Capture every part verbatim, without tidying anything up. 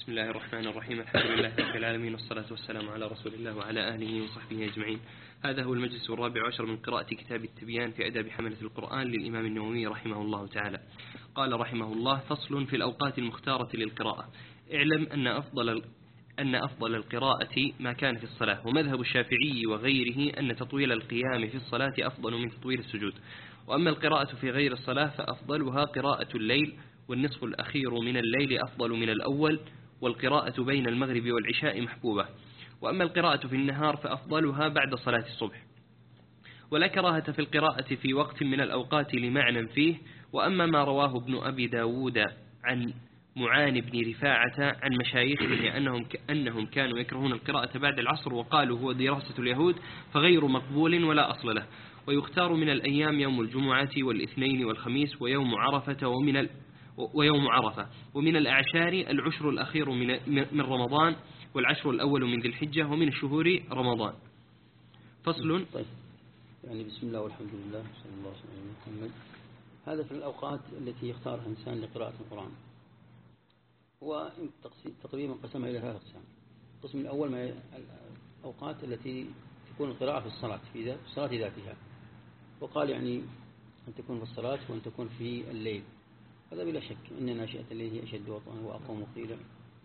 بسم الله الرحمن الرحيم. الحمد لله رب العالمين، والصلاة والسلام على رسول الله وعلى آله وصحبه أجمعين. هذا هو المجلس الرابع عشر من قراءة كتاب التبيان في أداب حملة القرآن للإمام النووي رحمه الله تعالى. قال رحمه الله: فصل في الأوقات المختارة للقراءة. اعلم أن أفضل أن أفضل القراءة ما كان في الصلاة، ومذهب الشافعي وغيره أن تطويل القيام في الصلاة أفضل من تطويل السجود. وأما القراءة في غير الصلاة فأفضلها قراءة الليل، والنصف الأخير من الليل أفضل من الأول، والقراءة بين المغرب والعشاء محبوبة. وأما القراءة في النهار فأفضلها بعد صلاة الصبح. ولا كراهة في القراءة في وقت من الأوقات لمعنى فيه. وأما ما رواه ابن أبي داود عن معان بن رفاعة عن مشايخه أنهم, أنهم كانوا يكرهون القراءة بعد العصر وقالوا هو دراسة اليهود، فغير مقبول ولا أصل له. ويختار من الأيام يوم الجمعة والاثنين والخميس ويوم عرفة ومن ال ويوم عرفة ومن الأعشار العشر الأخير من من رمضان، والعشر الأول من ذي الحجة، ومن الشهور رمضان. فصل. طيب، يعني بسم الله والحمد لله صلى الله عليه وسلم. هذا في الأوقات التي يختارها الإنسان لقراءة القرآن، هو تقريبا قسمها إلى ثلاث أقسام. القسم الأول ما الأوقات التي تكون القراءة في الصلاة في الصلاة ذاتها، وقال يعني أن تكون في الصلاة وأن تكون في الليل. هذا بلا شك إن ناشئة الليل هي أشد وطئا وأقوم قيلا،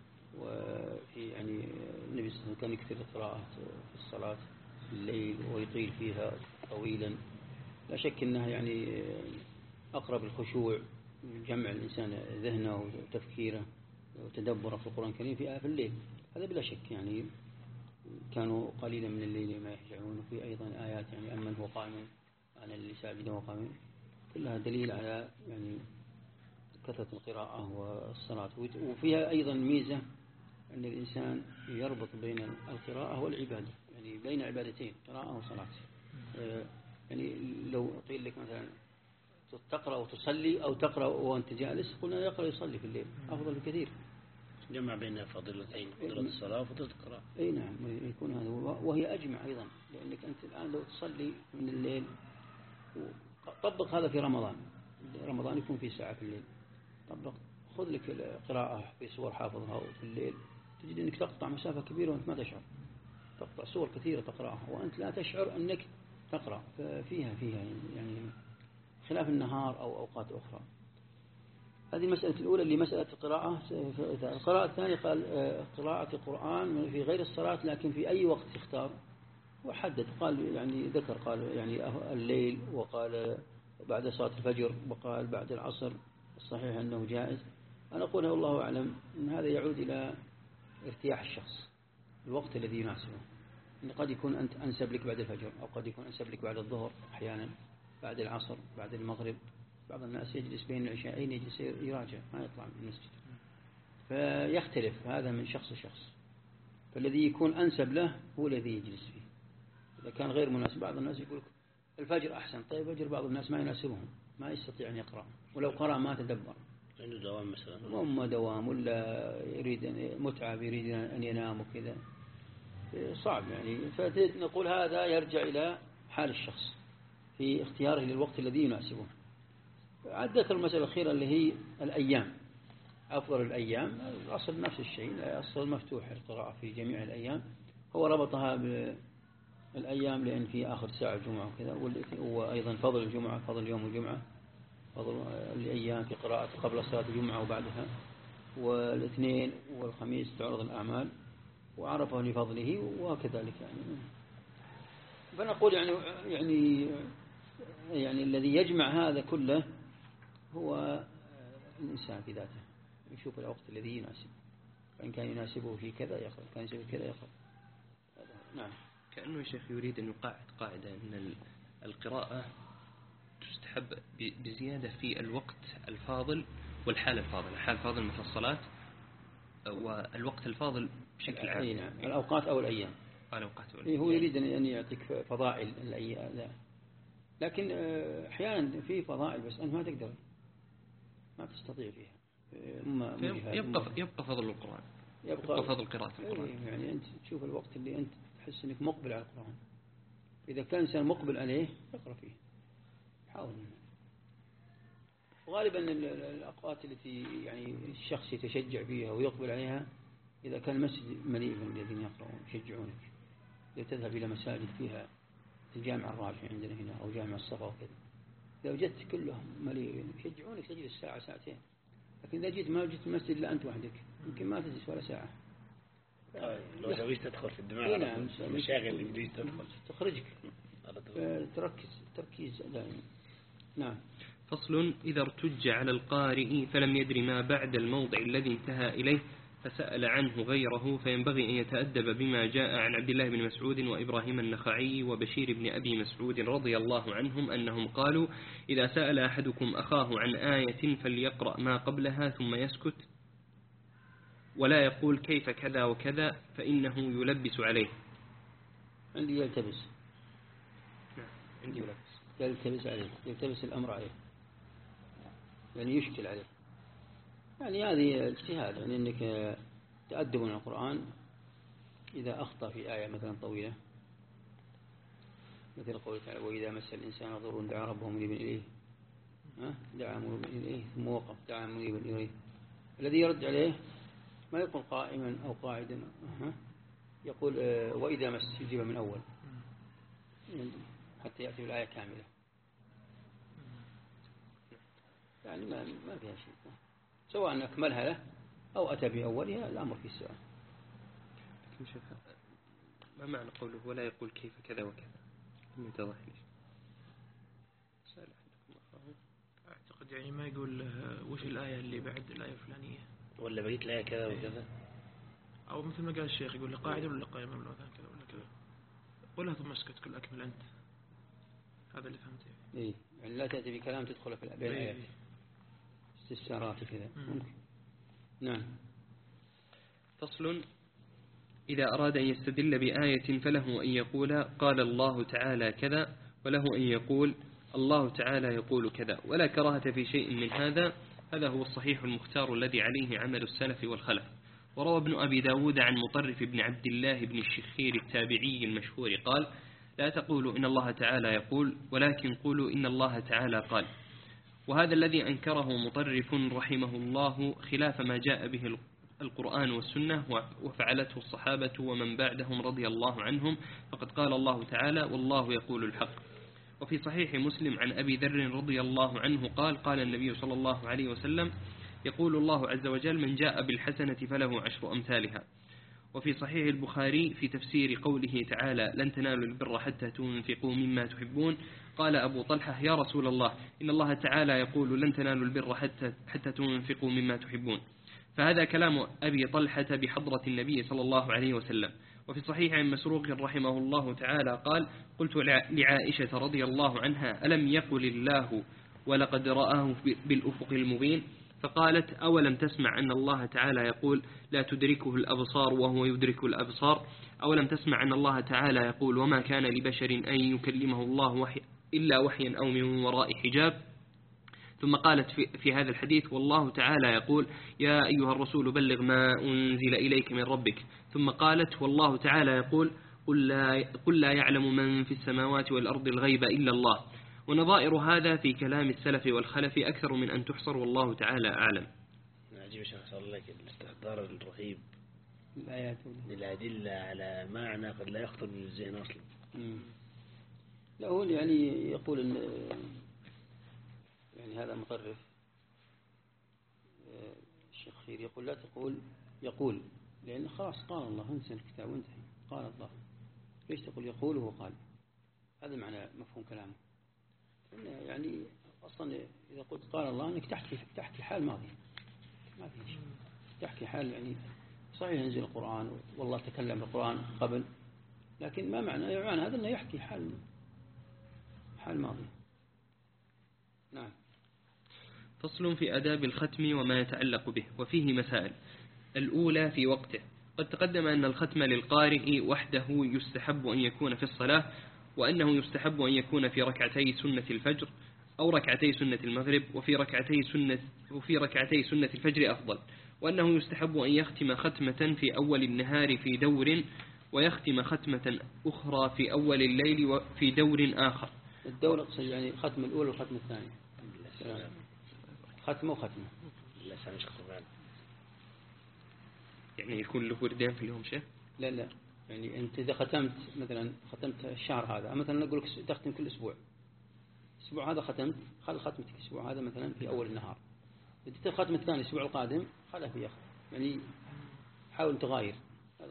وفي يعني النبي صلى الله عليه وسلم كان يكثر القراءة في الصلاة في الليل ويطيل فيها طويلا. لا شك أنها يعني أقرب الخشوع، جمع الإنسان ذهنه وتفكيره وتدبره في القرآن الكريم في الليل. هذا بلا شك، يعني كانوا قليلا من الليل ما يهجعون. وفي أيضا آيات يعني أمن هو قائم أنا اللي ساجد وقائم، كلها دليل على يعني كثرة القراءة والصلاة. وفيها أيضا ميزة أن الإنسان يربط بين القراءة والعبادة، يعني بين عبادتين، قراءة وصلاة. يعني لو قيل لك مثلا تقرأ وتصلي أو تقرأ وأنت جالس، قلنا يقرأ يصلي في الليل أفضل بكثير. جمع بين فضيلتين، فضيلة الصلاة وفضيلة القراءة. أي نعم، يكون هذا، وهي أجمع أيضا، لأنك أنت الآن لو تصلي من الليل، طبق هذا في رمضان. رمضان يكون في ساعة في الليل، طبق خذ لك القراءة في سور حافظها في الليل، تجد أنك تقطع مسافة كبيرة وأنت ما تشعر. تقطع سور كثيرة تقرأها وأنت لا تشعر أنك تقرأ. فيها فيها يعني خلاف النهار أو أوقات أخرى. هذه المسألة الأولى اللي مسألة القراءة. القراءة الثانية قال قراءة القرآن في غير الصلاة، لكن في أي وقت يختار وحدد. قال يعني ذكر قال يعني الليل، وقال بعد صلاة الفجر، وقال بعد العصر. الصحيح أنه جائز. أنا أقول والله أعلم أن هذا يعود إلى ارتياح الشخص، الوقت الذي يناسبه. إن قد يكون أنت أنسب لك بعد الفجر، أو قد يكون أنسب لك بعد الظهر، أحيانا بعد العصر، بعد المغرب. بعض الناس يجلس بين العشاءين يجلس يراجع ما يطلع من المسجد، فيختلف هذا من شخص لشخص. فالذي يكون أنسب له هو الذي يجلس فيه. إذا كان غير مناسب، بعض الناس يقول الفجر أحسن. طيب الفجر بعض الناس ما يناسبهم، ما يستطيع أن يقرأ، ولو قرأ ما تدبر. عنده دوام مثلا، وما دوام، ولا يريد أن متعب، يريد أن ينام وكذا، صعب يعني. فنقول هذا يرجع إلى حال الشخص في اختياره للوقت الذي يناسبه. عاد ذكر المسألة الأخيرة اللي هي الأيام، أفضل الأيام. الأصل نفس الشيء، الأصل مفتوح القراءة في جميع الأيام. هو ربطها بالأيام لأن في آخر ساعة الجمعة وكذا، وأيضا فضل الجمعة، فضل يوم الجمعة، فضل الأيام في قراءة قبل صلاة الجمعة وبعدها، والاثنين والخميس تعرض الأعمال، وعرفه لفضله وكذلك يعني. فنقول يعني يعني يعني الذي يجمع هذا كله هو الإنسان في ذاته، يشوف الوقت الذي يناسبه، فإن كان يناسبه في كذا يقرأ، كان يناسبه كذا يقرأ. نعم. كأنه الشيخ يريد أن يقاعد قاعدة أن القراءة تستحب بزيادة في الوقت الفاضل والحال الفاضل. الحال الفاضل مثل الصلاة، والوقت الفاضل بشكل عام. نعم. الأوقات أو الأيام. الأوقات أو الأيام. هو يريد أن يعطيك فضائل الأيام، لا. لكن أحيانا في فضائل بس أنت ما تقدر، ما تستطيع فيها. يبقى يبقى فضل القرآن، يبقى, يبقى فضل قراءة القرآن. يعني أنت تشوف الوقت اللي أنت تحس أنك مقبل على القرآن، إذا كان إنسان مقبل عليه يقرأ فيه، حاول. وغالبا الأوقات التي يعني الشخص يتشجع فيها ويقبل عليها إذا كان المسجد مليء الذين يقرؤون يشجعونك، إذا تذهب إلى مساجد فيها الجامع الرافع عندنا هنا أو جامع الصفا وكذا، إذا وجدت كلهم مليء يشجعونك تجلس ساعة ساعتين. لكن إذا جيت ما جيت المسجد إلا أنت وحدك يمكن ما تجلس ولا ساعة. لو سويت تدخل في الدماغ نعم مشاغل إنجليز تدخل تخرجك تركز تركيز دائما. نعم. فصل: إذا ارتج على القارئ فلم يدر ما بعد الموضع الذي انتهى إليه فسأل عنه غيره، فينبغي أن يتأدب بما جاء عن عبد الله بن مسعود وإبراهيم النخعي وبشير بن أبي مسعود رضي الله عنهم أنهم قالوا: إذا سأل أحدكم أخاه عن آية فليقرأ ما قبلها ثم يسكت ولا يقول كيف كذا وكذا فإنه يلبس عليه. عندي يلتبس. نعم عندي يلبس. يلتبس عليه، يلتبس الأمر عليه، يعني يشكل عليه. يعني هذه اجتهاد، يعني أنك تأدب من القرآن. إذا أخطأ في آية مثلا طويلة مثل قوله تعالى: وإذا مس الإنسان ضر دعا ربه منيبا إليه، دعا منيبا إليه ثم وقف دعا منيبا إليه، الذي يرد عليه ما يقول قائما أو قاعدا، يقول وإذا مس، يجيب من أول حتى يأتي بالآية كاملة. يعني ما ما فيها شيء، سواء أكملها له أو أتى بأولها الأمر في السؤال. ما معنى قوله ولا يقول كيف كذا وكذا؟ لم يتضح لي. سأل أحدكم أخاه. أعتقد يعني ما يقول وش الآية اللي بعد الآية الفلانية، ولا بقيت الآية كذا وكذا، أو مثل ما قال الشيخ يقول قاعدة ولا قائمة ولا كذا ولا كذا، قلها ثم اسكت كل أكمل أنت. هذا اللي فهمته. إيه يعني لا تأتي بكلام تدخل في بين الآيات، استفسارات كذا ممكن. نعم. فصل: إذا أراد أن يستدل بآية فله أن يقول قال الله تعالى كذا، وله أن يقول الله تعالى يقول كذا، ولا كراهة في شيء من هذا. هذا هو الصحيح المختار الذي عليه عمل السلف والخلف. وروى ابن أبي داود عن مطرف بن عبد الله بن الشخير التابعي المشهور قال: لا تقولوا إن الله تعالى يقول، ولكن قولوا إن الله تعالى قال. وهذا الذي أنكره مطرف رحمه الله خلاف ما جاء به القرآن والسنة وفعلته الصحابة ومن بعدهم رضي الله عنهم، فقد قال الله تعالى: والله يقول الحق. وفي صحيح مسلم عن أبي ذر رضي الله عنه قال: قال النبي صلى الله عليه وسلم: يقول الله عز وجل: من جاء بالحسنة فله عشر أمثالها. وفي صحيح البخاري في تفسير قوله تعالى: لن تنالوا البر حتى تنفقوا مما تحبون، قال أبو طلحة: يا رسول الله، إن الله تعالى يقول: لن تنالوا البر حتى, حتى تنفقوا مما تحبون. فهذا كلام أبي طلحة بحضرة النبي صلى الله عليه وسلم. وفي صحيح عن مسروق رحمه الله تعالى قال: قلت لعائشة رضي الله عنها: ألم يقل الله ولقد رآه بالأفق المبين؟ فقالت: أولم تسمع أن الله تعالى يقول: لا تدركه الأبصار وهو يدرك الأبصار؟ أولم تسمع أن الله تعالى يقول: وما كان لبشر أن يكلمه الله وحي إلا وحيا أو من وراء حجاب؟ ثم قالت في, في هذا الحديث: والله تعالى يقول: يا أيها الرسول بلغ ما أنزل إليك من ربك. ثم قالت: والله تعالى يقول: قل لا, قل لا يعلم من في السماوات والأرض الغيب إلا الله. ونظائر هذا في كلام السلف والخلف أكثر من أن تحصر، والله تعالى أعلم. عجيب شيخ صار لك الاستحضار الرهيب الآيات للأدلة على معنى قد لا يخطر بالذهن أصلا. لا هو يعني يقول إن يعني هذا مطرف الشيخ خير يقول: لا تقول يقول، لأن خلاص قال الله، انسى الكتاب وانتهي، قال الله، ليش تقول يقول وهو قال؟ هذا معنى مفهوم كلامه. يعني أصلا إذا قلت قال الله أنك تحكي تحكي حال ماضي، ما في شيء، تحكي حال يعني صحيح ينزل القرآن والله تكلم بالقرآن قبل، لكن ما معنى يعني هذا أنه يحكي حال حال ماضي. نعم. فصل في آداب الختم وما يتعلق به، وفيه مسائل. الأولى في وقته. قد تقدم أن الختم للقارئ وحده يستحب أن يكون في الصلاة، وأنه يستحب أن يكون في ركعتي سنة الفجر أو ركعتي سنة المغرب، وفي ركعتي سنة وفي ركعتي سنة الفجر أفضل، وأنه يستحب أن يختم ختمة في أول النهار في دور، ويختم ختمة أخرى في أول الليل وفي دور آخر. الدور أقصد يعني ختم الأول والختم الثاني، ختمة وختمة. يعني يعني يكون له وردين في اليوم شيء؟ لا لا، يعني أنت إذا ختمت مثلا ختمت الشهر هذا مثلا نقول لك تختم كل أسبوع، الأسبوع هذا ختمت، خل ختمتك الأسبوع هذا مثلا في أول النهار، إذا تختم الثاني الأسبوع القادم خلها في آخر، يعني حاول تغاير. هذا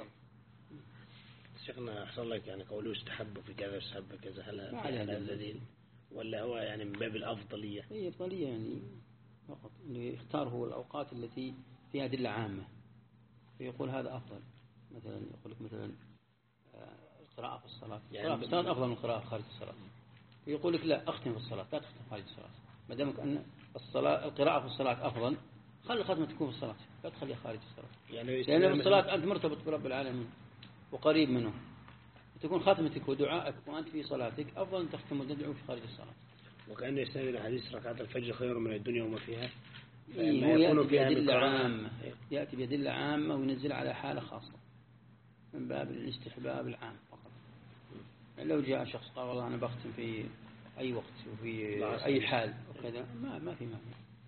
شيخنا أحسن لك يعني قولوا استحبوا في كذا استحب كذا، هل هذا الذين ولا هو يعني من باب الأفضلية؟ هي أفضلية يعني فقط، إنه يختار هو الأوقات التي فيها أدلة عامة فيقول هذا أفضل. مثلا يقول لك مثلا القراءة في الصلاة، يعني القراءة في الصلاة أفضل من القراءة خارج الصلاة، يقول لك لا أختم في الصلاة لا تختم خارج الصلاة، ما دامك أن الصلاة القراءة في الصلاة أفضل خلي الختمة تكون في الصلاة لا تخليها خارج الصلاة، يعني لأن في الصلاة أنت مرتبط برب العالمين وقريب منه، تكون ختمتك ودعائك وأنت في صلاتك أفضل أن تختم وتدعو في خارج الصلاة. وكأن يستند الحديث ركعات الفجر خير من الدنيا وما فيها. إيه هو يأتي بأدلة عامة، يأتي بأدلة عامة وينزل على حالة خاصة من باب الاستحباب العام فقط. يعني لو جاء شخص قال والله أنا بختم في أي وقت وفي أي حال وكذا ما ما في مانع.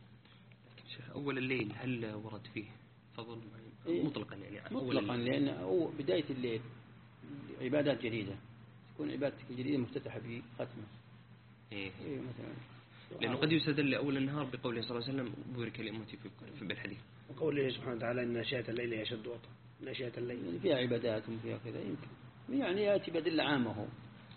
شيخ أول الليل هل ورد فيه فضل إيه مطلقا يعني؟ مطلقا لأن أو بداية الليل عبادات جديدة، تكون عبادتك الجديدة مفتتحة بختمة. إيه. إيه مثلا لأنه قد يستدل أول النهار بقوله صلى الله عليه وسلم بورك لأمتي في بالحديث، وقوله سبحانه وتعالى إن ناشئة الليل يشد وطأ، ناشئة الليل يعني فيها عبادات وفيها كذا يمكن يعني يأتي بأدلة عامة هو.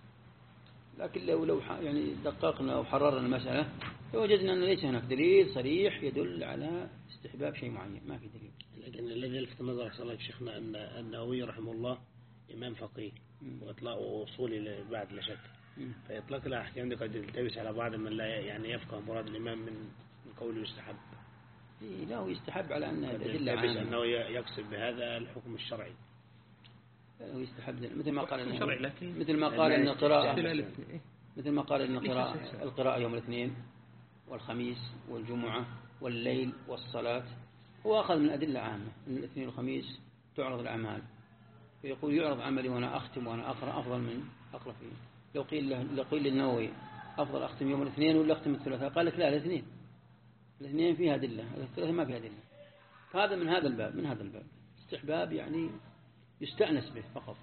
لكن لو لو يعني دققنا وحررنا المسألة وجدنا أن ليس هناك دليل صريح يدل على استحباب شيء معين، ما في دليل. لكن الذي يلفت النظر صلى الله عليه شيخنا أن النووي رحمه الله إمام فقيه وإطلاق وصولي بعد لا شك، فإطلاق الأحكام دي قد يلتبس على بعض من لا يعني يفقه مراد الإمام من من قوله يستحب. إيه لا هو يستحب على أن الأدلة عامة، أنه يقصد بهذا الحكم الشرعي. هو يستحب مثل ما قال شرعي، لكن مثل ما قال أن القراءة مثل ما قال أن القراءة القراءة القراءة يوم الاثنين والخميس والجمعة والليل والصلاة، هو أخذ من أدلة عامة من الاثنين والخميس تعرض الأعمال، فيقول يعرض عملي وأنا أختم وأنا أقرأ أفضل من أقرأ فيه. لو قيل له لو قيل للنووي أفضل أختم يوم الاثنين ولا أختم الثلاثاء قال لك لا الاثنين، الاثنين فيها أدلة الثلاثاء ما فيها أدلة. فهذا من هذا الباب من هذا الباب استحباب يعني يستأنس به فقط.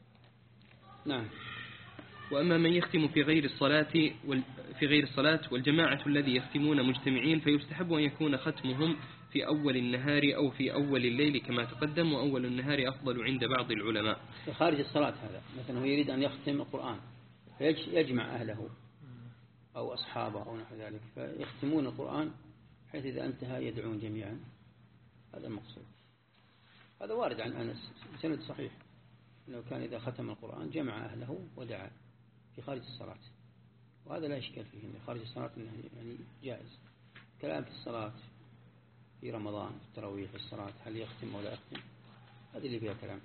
نعم. وأما من يختم في غير الصلاة وال... في غير الصلاة والجماعة الذي يختمون مجتمعين فيستحب أن يكون ختمهم في أول النهار أو في أول الليل كما تقدم، وأول النهار أفضل عند بعض العلماء. خارج الصلاة هذا مثلا هو يريد أن يختم القرآن فيجمع أهله أو أصحابه أو نحو ذلك فيختمون القرآن حيث إذا انتهى يدعون جميعا، هذا المقصود. هذا وارد عن أنس بسند صحيح أنه كان إذا ختم القرآن جمع أهله ودعا في خارج الصلاة، وهذا لا إشكال فيه إن خارج الصلاة إنه يعني جائز. كلام في الصلاة في رمضان في التراويح في الصلاة هل يختم ولا يختم هذه اللي فيها كلام.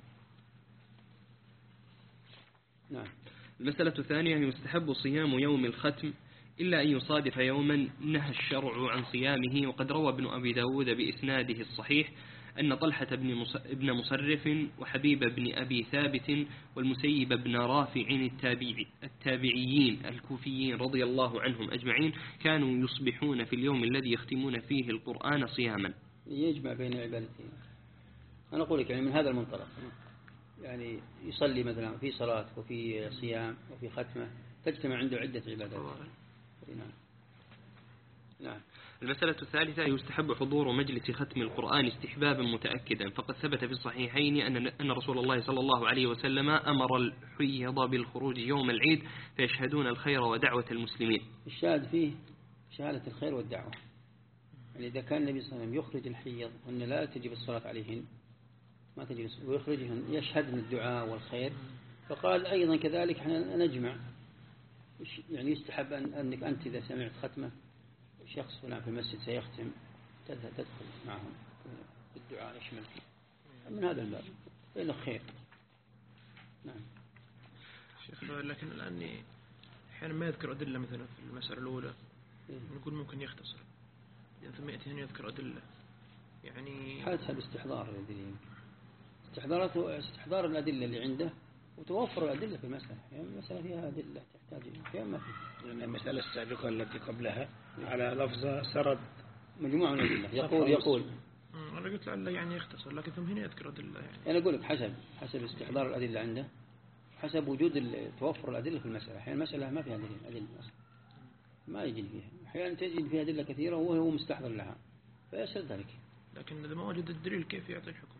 نعم. المسألة الثانية يستحب صيام يوم الختم إلا أن يصادف يوما نهى الشرع عن صيامه، وقد روى ابن أبي داود بإسناده الصحيح أن طلحة بن مصرف وحبيب بن أبي ثابت والمسيب بن رافع التابعي التابعيين الكوفيين رضي الله عنهم أجمعين كانوا يصبحون في اليوم الذي يختمون فيه القرآن صياما. يجمع بين عبادتين. أنا أقول لك يعني من هذا المنطلق يعني يصلي مثلا في صلاة وفي صيام وفي ختمة تجتمع عنده عدة عبادات. نعم. نعم. المسألة الثالثة يستحب حضور مجلس ختم القرآن استحبابا متأكدا، فقد ثبت في الصحيحين أن أن رسول الله صلى الله عليه وسلم أمر الحيض بالخروج يوم العيد فيشهدون الخير ودعوة المسلمين. الشاهد فيه شهادة الخير والدعوة، يعني إذا كان النبي صلى الله عليه وسلم يخرج الحيض وأن لا تجب الصلاة عليهن ما تجب ويخرجهن يشهدن الدعاء والخير، فقال أيضا كذلك احنا نجمع يعني يستحب أن أنك أنت إذا سمعت ختمة شخص فلان في المسجد سيختم تدخل معهم بالدعاء يشمل من هذا الباب فإنه خير. نعم. شيخ لكن الآن أحيانا ما يذكر أدلة مثلا في المسألة الأولى نقول ممكن يختصر يعني ثم يأتي هنا يذكر أدلة يعني حالتها باستحضار الأدلة استحضارته استحضار الأدلة اللي عنده وتوفر الأدلة في المسألة، يعني المسألة فيها أدلة تحتاج فيها ما في. يعني المسألة السابقة التي قبلها على لفظ سرد مجموعة من الأدلة يقول يقول أنا قلت لعله يعني يختصر، لكن ثم هنا يذكر أدلة يعني. أنا أقول لك حسب حسب استحضار الأدلة عنده، حسب وجود توفر الأدلة في المسألة. أحيانا المسألة ما فيها دليل أدلة أصلا ما يجد فيها، أحيانا تجد فيها أدلة كثيرة وهو مستحضر لها فيسأل ذلك. لكن إذا ما وجد الدليل كيف يعطي الحكم؟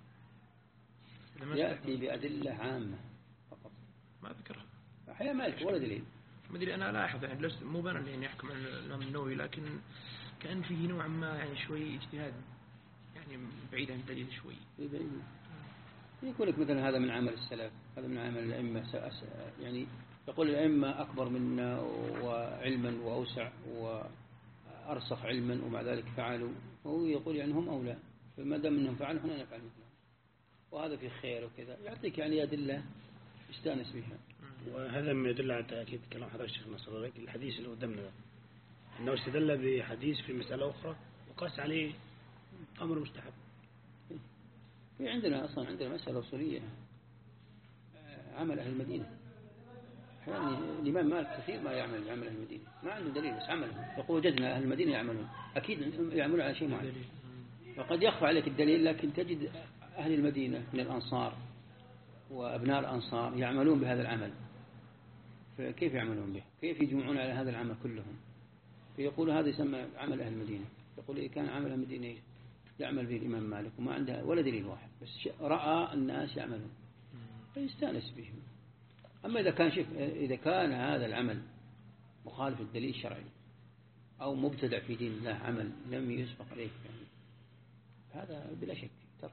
يأتي بأدلة عامة فقط ما ذكرها أحيانا ما يذكر ولا دليل. ما أدري أنا لاحظ يعني لست مو بأنا اللي يعني يحكم على الإمام النووي، لكن كأن فيه نوع ما يعني شوي اجتهاد يعني بعيد عن الدليل شوي. يقول لك مثلا هذا من عمل السلف، هذا من عمل الأئمة، يعني يقول الأئمة أكبر منا وعلما وأوسع وأرسخ علما ومع ذلك فعلوا، وهو يقول يعني هم أولى، فما دام أنهم فعلوا هنا نفعل مثلهم، وهذا في خير وكذا، يعطيك يعني أدلة يستانس بها. وهذا ما يدل على تأكيد كلام حضرتك الشيخ نصر الله، الحديث اللي قدامنا ده أنه استدل بحديث في مسألة أخرى وقاس عليه أمر مستحب. في عندنا أصلا عندنا مسألة أصولية عمل أهل المدينة، يعني الإمام مالك كثير ما يعمل عمل أهل المدينة، ما عنده دليل بس عملهم، يقول وجدنا أهل المدينة يعملون، أكيد يعملون على شيء معين، وقد يخفى عليك الدليل لكن تجد أهل المدينة من الأنصار وأبناء الأنصار يعملون بهذا العمل، فكيف يعملون به؟ كيف يجمعون على هذا العمل كلهم؟ فيقول هذا يسمى عمل أهل المدينة. يقول إيه كان عمل أهل المدينة يعمل به الإمام مالك وما عنده ولا دليل واحد، بس رأى الناس يعملون فيستانس بهم. أما إذا كان شف إذا كان هذا العمل مخالف الدليل الشرعي أو مبتدع في دين الله، عمل لم يسبق عليه يعني، هذا بلا شك ترك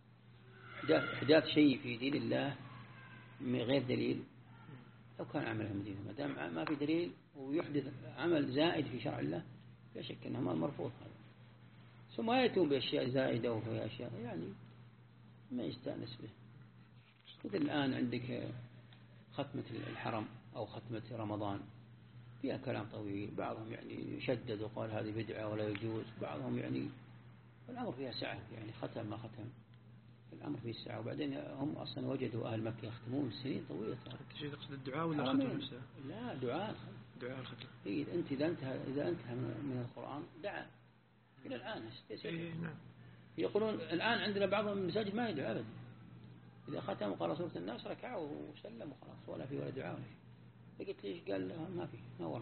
إحداث شيء في دين الله من غير دليل. لو كان عمل أهل المدينة ما دام ما في دليل ويحدث عمل زائد في شرع الله لا شك أنه مرفوض هذا. ثم يأتون بأشياء زائدة وفي أشياء يعني ما يستأنس به. مثل الآن عندك ختمة الحرم أو ختمة رمضان فيها كلام طويل، بعضهم يعني شدد وقال هذه بدعة ولا يجوز، بعضهم يعني الأمر فيها سعة، يعني ختم ما ختم الأمر فيه سعة. وبعدين هم أصلا وجدوا أهل مكة يختمون سنين طويلة. أنت شيء تقصد الدعاء ولا ختم نفسه؟ لا دعاء دعاء الختم. إيه أنت إذا انتهى إذا انتهى من القرآن دعا إلى الآن. إيه نعم. يقولون الآن عندنا بعض المساجد ما يدعو أبدا، إذا ختم وقرأ سورة الناس ركعوا وسلم وخلاص ولا في ولا دعاء ولا شيء. فقلت ليش؟ قال ما في ما ورد.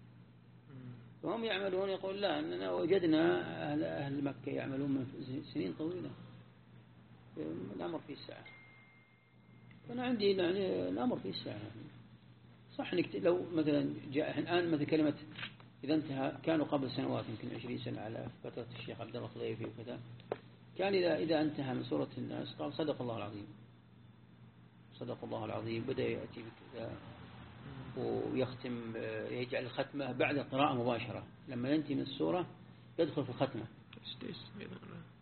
فهم يعملون يقول لا أننا وجدنا أهل, أهل مكة يعملون من سنين طويلة، الأمر فيه الساعة. فأنا عندي يعني الأمر فيه الساعة. صح إنك لو مثلا جاء الآن مثل كلمة إذا انتهى، كانوا قبل سنوات يمكن عشرين سنة على فترة الشيخ عبد الله الخليفي وكذا، كان إذا إذا انتهى من سورة الناس قال صدق الله العظيم صدق الله العظيم، بدأ يأتي بكذا ويختم، يجعل الختمة بعد القراءة مباشرة، لما ينتهي من السورة يدخل في الختمة. السديس أيضا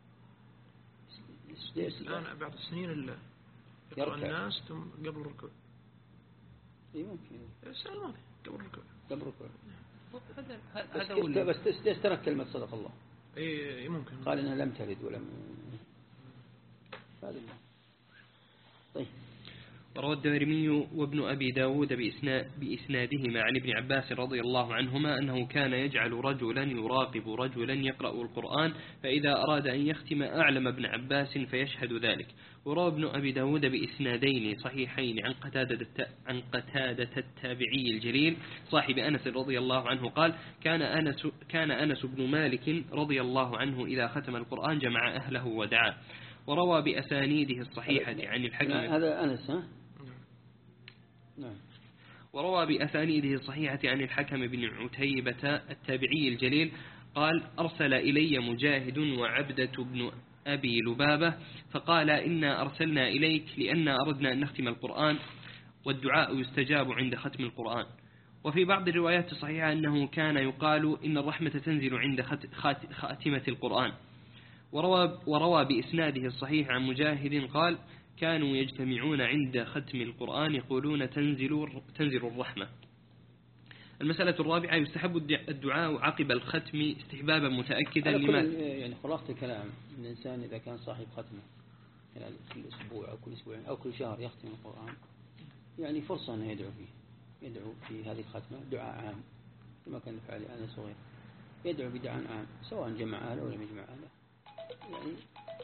السديس الآن بعض السنين اللي يقرأ الناس ثم قبل الركوع. إيه ممكن السنة الماضية قبل الركوع. قبل الركوع. هذا هذا بس السديس ترك كلمة صدق الله. إيه ممكن. قال إنها لم ترد ولم. هذا. طيب. وروى الدارمي وابن أبي داود بإسناد بإسنادهما عن ابن عباس رضي الله عنهما أنه كان يجعل رجلا يراقب رجلا يقرأ القرآن، فإذا أراد أن يختم أعلم ابن عباس فيشهد ذلك. وروى ابن أبي داود بإسنادين صحيحين عن قتادة عن قتادة التابعي الجليل صاحب أنس رضي الله عنه قال كان أنس كان أنس بن مالك رضي الله عنه إذا ختم القرآن جمع أهله ودعا. وروى بأسانيده الصحيحة عن الحكم هذا أنس ها؟ نعم. وروى بأسانيده الصحيحة عن الحكم بن عتيبة التابعي الجليل قال أرسل إلي مجاهد وعبدة بن أبي لبابة فقال إنا أرسلنا إليك لأن أردنا أن نختم القرآن والدعاء يستجاب عند ختم القرآن. وفي بعض الروايات الصحيحة أنه كان يقال إن الرحمة تنزل عند خاتمة القرآن. وروى, وروى بإسناده الصحيح عن مجاهد قال كانوا يجتمعون عند ختم القرآن يقولون تنزل, تنزل الرحمة. المسألة الرابعة يستحب الدعاء عقب الختم استحبابا متأكدا لما يعني خلاصة الكلام من الإنسان إذا كان صاحب ختمة يعني كل أسبوع أو كل أسبوعين أو كل شهر يختم القرآن، يعني فرصة أنه يدعو فيه، يدعو في هذه الختمة دعاء عام كما كان يفعل أنا صغير، يدعو بدعاء عام سواء جمع أهله ولا يجمع أهله، يعني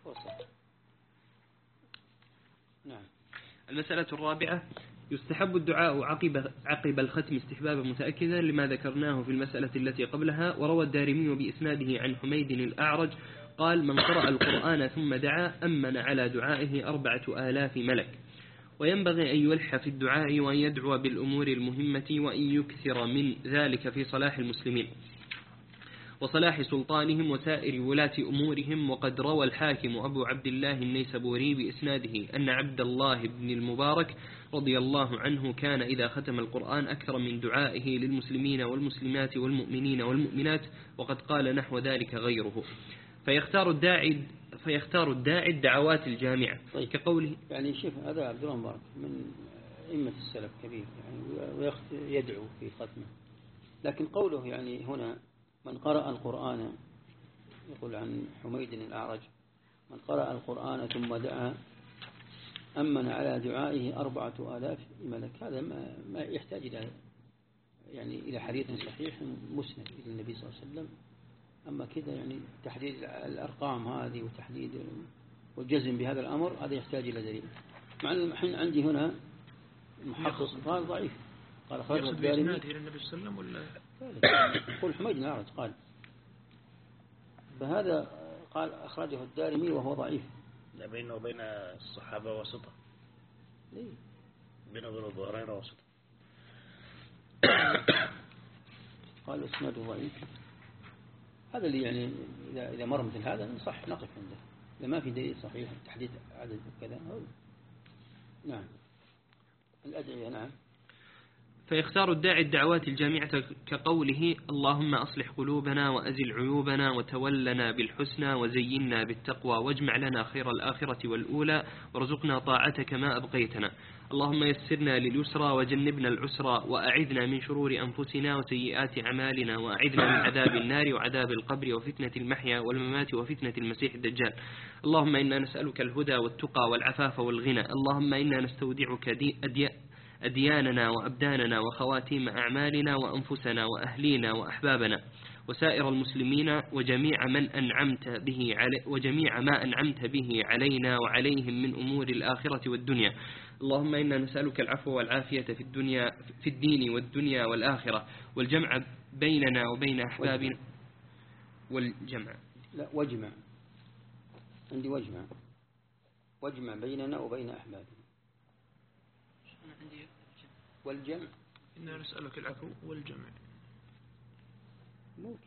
نعم. المسألة الرابعة: يستحب الدعاء عقب عقب الختم استحبابا متأكدا لما ذكرناه في المسألة التي قبلها. وروى الدارمي بإسناده عن حميد الأعرج قال: من قرأ القرآن ثم دعا أمن على دعائه أربعة آلاف ملك. وينبغي أن يلح في الدعاء وأن يدعو بالأمور المهمة وأن يكثر من ذلك في صلاح المسلمين وصلاح سلطانهم وسائر ولاة أمورهم. وقد روى الحاكم أبو عبد الله النيسابوري بإسناده أن عبد الله بن المبارك رضي الله عنه كان إذا ختم القرآن أكثر من دعائه للمسلمين والمسلمات والمؤمنين والمؤمنات، وقد قال نحو ذلك غيره. فيختار الداعي فيختار الداعي الدعوات الجامعة. طيب. كقوله يعني شوف هذا عبد الله المبارك من أئمة السلف كبير يعني ويدعو في ختمه، لكن قوله يعني هنا من قرأ القرآن، يقول عن حميد الأعرج: من قرأ القرآن ثم دعا أمن على دعائه أربعة آلاف ملك. هذا ما, ما يحتاج إلى يعني إلى حديث صحيح مسند إلى النبي صلى الله عليه وسلم. أما كذا يعني تحديد الأرقام هذه وتحديد والجزم بهذا الأمر هذا يحتاج إلى دليل. مع الحين عندي هنا المحقق قال ضعيف، قال أخرجه الدارمي إلى النبي صلى الله عليه وسلم ولا يقول حميد الأعرج قال، فهذا قال أخرجه الدارمي وهو ضعيف. لا بينه وبين الصحابة وسطة. ليه؟ بينه وبين أبو هريرة وسطة. قال اسناده ضعيف. هذا اللي يعني إذا إذا مر مثل هذا صح نقف عنده، إذا ما في دليل صحيح تحديد عدد كذا. نعم. الأدعية. نعم. فيختار الداعي الدعوات الجامعة كقوله: اللهم أصلح قلوبنا وأزل عيوبنا وتولنا بالحسنى وزينا بالتقوى واجمع لنا خير الآخرة والأولى وارزقنا طاعتك ما أبقيتنا. اللهم يسرنا لليسرى وجنبنا العسرى وأعذنا من شرور أنفسنا وسيئات أعمالنا وأعذنا من عذاب النار وعذاب القبر وفتنة المحيا والممات وفتنة المسيح الدجال. اللهم إنا نسألك الهدى والتقى والعفاف والغنى. اللهم إنا نستودعك دي أدي أدياننا وأبداننا وخواتيم أعمالنا وأنفسنا وأهلينا وأحبابنا وسائر المسلمين وجميع من أنعمت به علي وجميع ما أنعمت به علينا وعليهم من أمور الآخرة والدنيا. اللهم إنا نسألك العفو والعافية في الدنيا في الدين والدنيا والآخرة والجمع بيننا وبين أحبابنا والجمع لا وجمع عندي وجمع وجمع بيننا وبين أحبابنا والجمع. إنا نسألك العفو والجمع. ممكن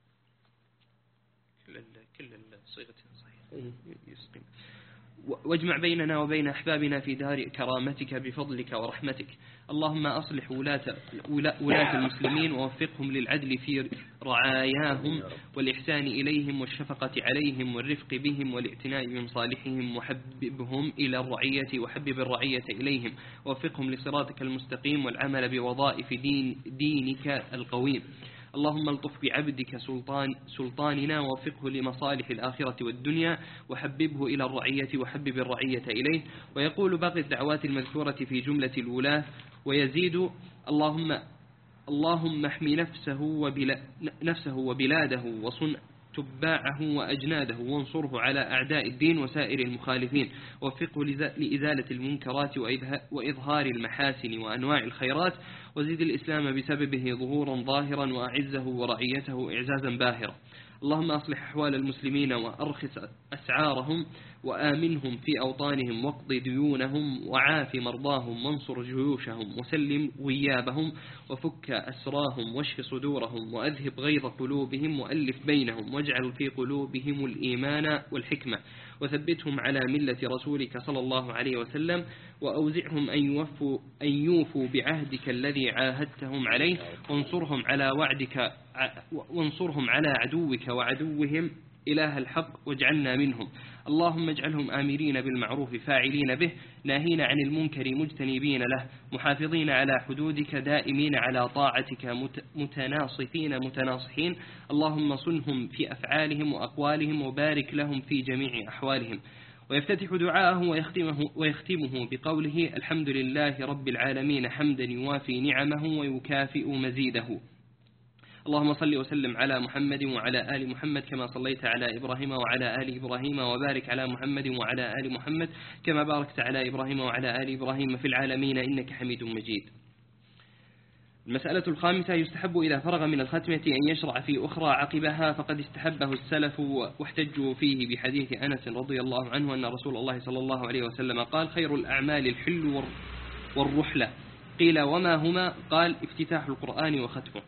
كل كل الصيغة صحيحة. يسقم. واجمع بيننا وبين أحبابنا في دار كرامتك بفضلك ورحمتك. اللهم أصلح ولاة ولاة المسلمين ووفقهم للعدل في رعاياهم والإحسان إليهم والشفقة عليهم والرفق بهم والاعتناء بمصالحهم وحببهم إلى الرعية وحبب الرعية إليهم ووفقهم لصراطك المستقيم والعمل بوظائف دين دينك القويم. اللهم الطف بعبدك سلطان سلطاننا ووفقه لمصالح الآخرة والدنيا وحببه إلى الرعية وحبب الرعية إليه. ويقول باقي الدعوات المذكورة في جملة الولاة ويزيد: اللهم اللهم احمي نفسه وبلا نفسه وبلاده وصن تباعه وأجناده وانصره على أعداء الدين وسائر المخالفين ووفقه لإزالة المنكرات وإظهار المحاسن وأنواع الخيرات وزيد الإسلام بسببه ظهورا ظاهرا وأعزه ورعيته إعزازا باهرا. اللهم أصلح أحوال المسلمين وأرخص أسعارهم وآمنهم في أوطانهم واقض ديونهم وعاف مرضاهم وانصر جيوشهم وسلم غيابهم وفك أسراهم واشف صدورهم وأذهب غيظ قلوبهم وألف بينهم واجعل في قلوبهم الإيمان والحكمة وثبتهم على ملة رسولك صلى الله عليه وسلم وأوزعهم أن يوفوا, أن يوفوا بعهدك الذي عاهدتهم عليه وانصرهم على وعدك وانصرهم على عدوك وعدوهم إله الحق واجعلنا منهم. اللهم اجعلهم آمرين بالمعروف فاعلين به ناهين عن المنكر مجتنبين له محافظين على حدودك دائمين على طاعتك متناصفين متناصحين. اللهم صنهم في أفعالهم وأقوالهم وبارك لهم في جميع أحوالهم. ويفتتح دعاءه ويختمه, ويختمه بقوله: الحمد لله رب العالمين حمدا يوافي نعمه ويكافئ مزيده. اللهم صل وسلم على محمد وعلى آل محمد كما صليت على إبراهيم وعلى آل إبراهيم وبارك على محمد وعلى آل محمد كما باركت على إبراهيم وعلى آل إبراهيم في العالمين إنك حميد مجيد. المسألة الخامسة: يستحب إذا فرغ من الختمة أن يشرع في أخرى عقبها، فقد استحبه السلف واحتجوا فيه بحديث أنس رضي الله عنه أن رسول الله صلى الله عليه وسلم قال: خير الأعمال الحل والرحلة. قيل: وما هما؟ قال: افتتاح القرآن وختمه.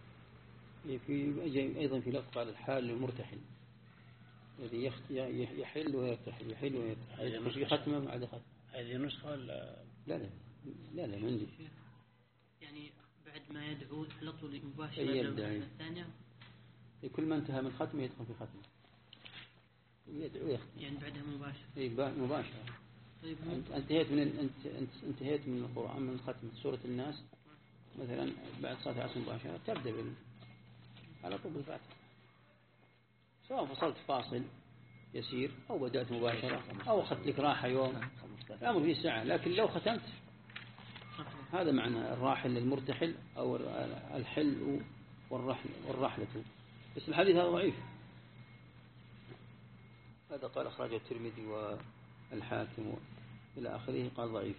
في أيضا في لفظ قال الحال المرتحل الذي يحل ويرتحل يحل ويرتحل في ختمه مع ختمه. هذه نسخة ولا لا لا لا لا عندي يعني بعد ما يدعو على طول مباشرة يدعي الثانية. كل ما انتهى من ختمه يدخل في ختمه يدعو يختم يعني بعدها مباشرة. اي مباشرة. طيب انت انتهيت من انت انت انتهيت من القرآن من ختمة سورة الناس مثلا بعد صلاة العصر مباشرة تبدأ بال على طول بالفاتحة، سواء فصلت فاصل يسير أو بدأت مباشرة أو أخذت لك راحة يوم الأمر فيه ساعة. لكن لو ختمت هذا معنى الراحل المرتحل أو الحل والرحل والرحلة. بس الحديث هذا ضعيف، هذا قال أخرجه الترمذي والحاكم إلى آخره قال ضعيف.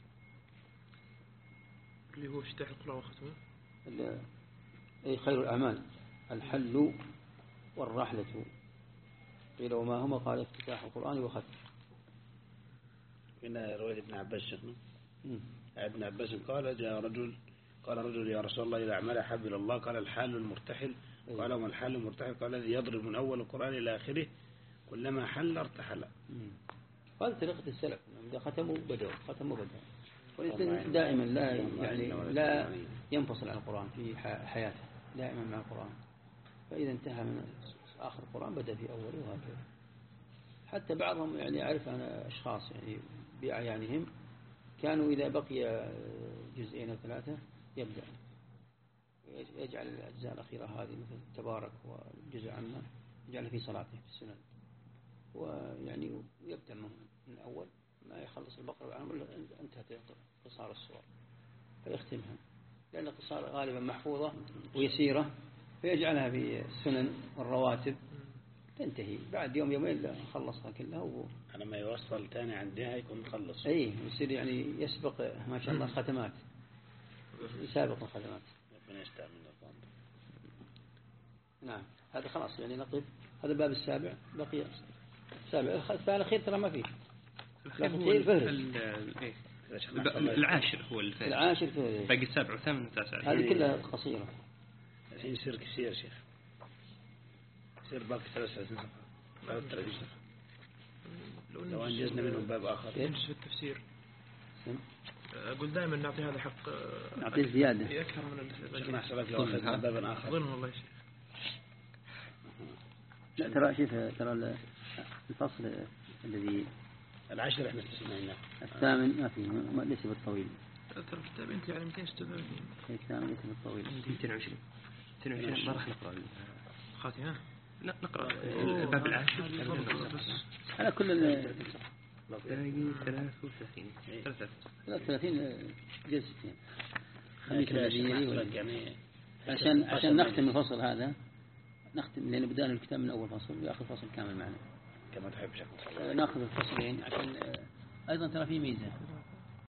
اللي هو افتتاح القرآن وختمه أي خير الأعمال الحل والرحلة. قيل: وما هما؟ قال: افتتاح القرآن وختمه. من رواية ابن عباس شيخنا ابن عباس قال: جاء رجل قال رجل: يا رسول الله إذا أعمال أحب إلى الله. قال: الحال المرتحل. قال: وما الحال المرتحل؟ قال: الذي يضرب من أول القرآن إلى آخره كلما حل ارتحل. هذه طريقة السلف، إذا ختموا بدأوا ختموا بدأوا. والإنسان دائما لا يعني لا ينفصل عن القرآن في حياته، دائما مع القرآن، فإذا انتهى من آخر القرآن بدأ في أوله وهكذا. حتى بعضهم يعني أعرف أنا أشخاص يعني بأعيانهم كانوا إذا بقي جزئين أو ثلاثة يبدأ يجعل الأجزاء الأخيرة هذه مثل تبارك والجزء عما يجعل في صلاته في السنن، ويعني يبدأ من أول ما يخلص البقرة والعنب انتهت قصار السور فيختمها، لأن القصار غالبا محفوظة ويسيرة فيجعلها في السنن والرواتب تنتهي بعد يوم يومين خلصها كلها و... أنا ما يوصل تاني عندها يكون مخلص. أي يصير يعني يسبق ما شاء الله الختمات، يسابق الختمات. ربنا يستعمل الأفضل. نعم هذا خلاص يعني نقف. هذا الباب السابع بقي السابع الأخير ترى ما فيه. الأخير العاشر هو الفارق. العاشر فارق. باقي السابع والثامن والتاسع. هذه كلها قصيرة. الحين يصير كثير شيخ. يصير باقي ثلاث صفحات. ثلاث صفحات. لو أنجزنا منهم باب آخر. ننجز في التفسير. أقول دائما نعطي هذا حق. نعطي زيادة. أكثر من الشيخ نحصل لك لو أخذنا بابا آخر. أظن والله شيخ. لا ترى شوف ترى الفصل الذي العشر احنا استثنيناه. الثامن ما فيه ما ليس بالطويل. ترى الكتاب انت يعني مئتين وستة وثلاثين. الثامن ليس بالطويل. مئتين وعشرين. مئتين وعشرين ما راح نقرأ. خاتي ها؟ لا نقرأ الباب العاشر. على كل باقي ثلاث وثلاثين. ثلاثة. ثلاث وثلاثين جلستين. خميس الذي يعني عشان عشان نختم الفصل هذا نختم لأن بدأنا الكتاب من أول فصل وآخر فصل كامل معنا. كما تحب شكل ناخذ الفصلين عشان أيضا ترى في ميزة